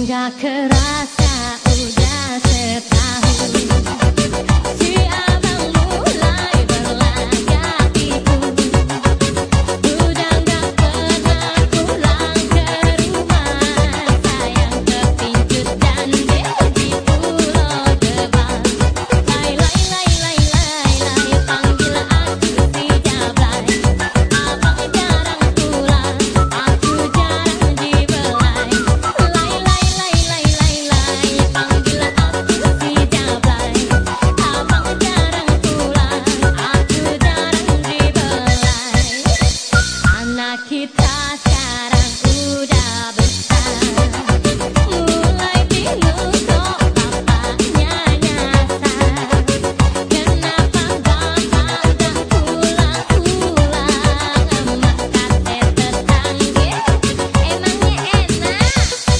Nggak kerasa udah setahun si abang mulai berlagak itu. Udah nggak pernah pulang ke rumah, sayang kepincut dan dia di Pulau Gebang. Lai lai lai lai lai lai, panggil aku si Jablay. Abang jarang pulang, aku jarang dibelai. Lai lai lai lai lai lai, panggil aku si Jablay. Abang jarang pulang, aku jarang dibelai. Anak kita sekarang udah besar, mulai bingung kok bapaknya nyasar. Kenapa bapak gak pulang-pulang? Emak kate tetangga emangnya enak.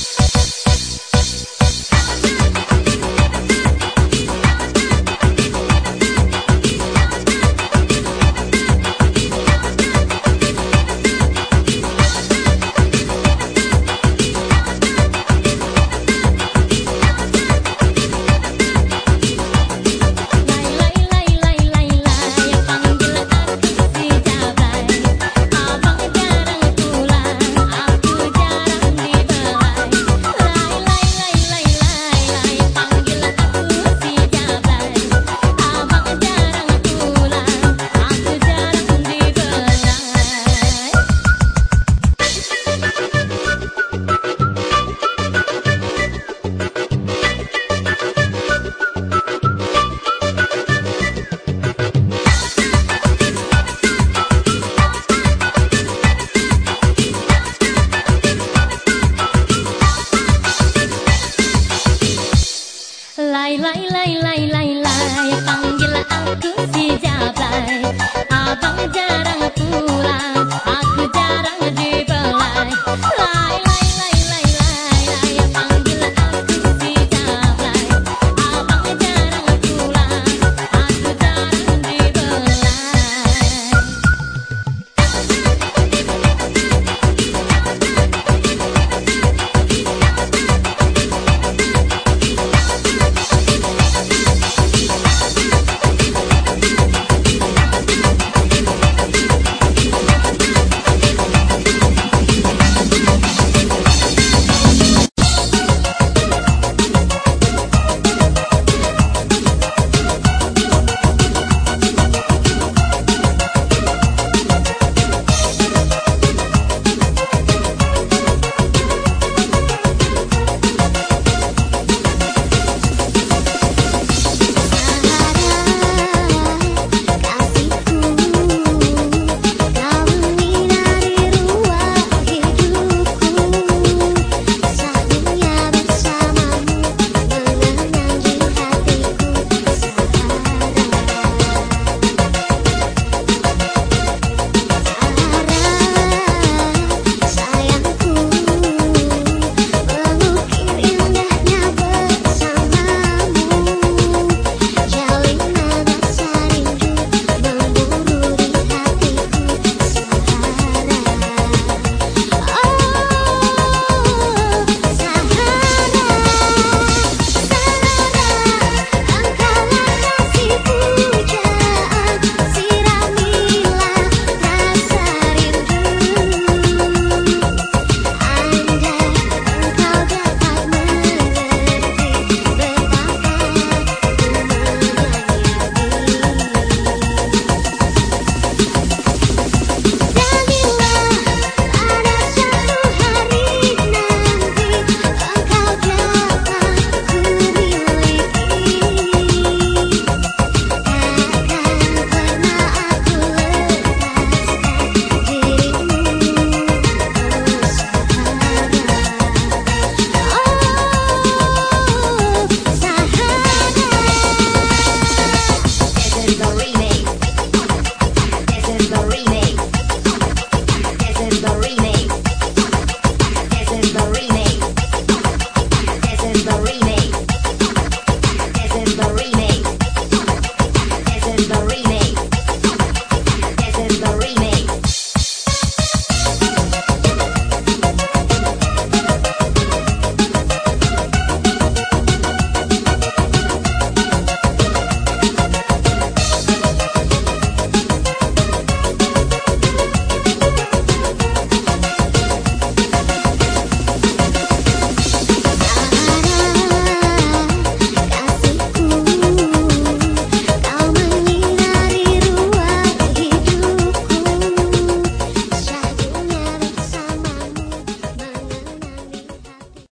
Lai lai lai lai lai lai, panggil aku si Jablay. Abang jarang pulang, aku jarang dibelai. Lai lai lai lai lai lai, panggil aku si Jablay. Abang jarang pulang, aku jarang dibelai. Lai lai lai lai lai lai, panggil aku si Jablay. Abang jarang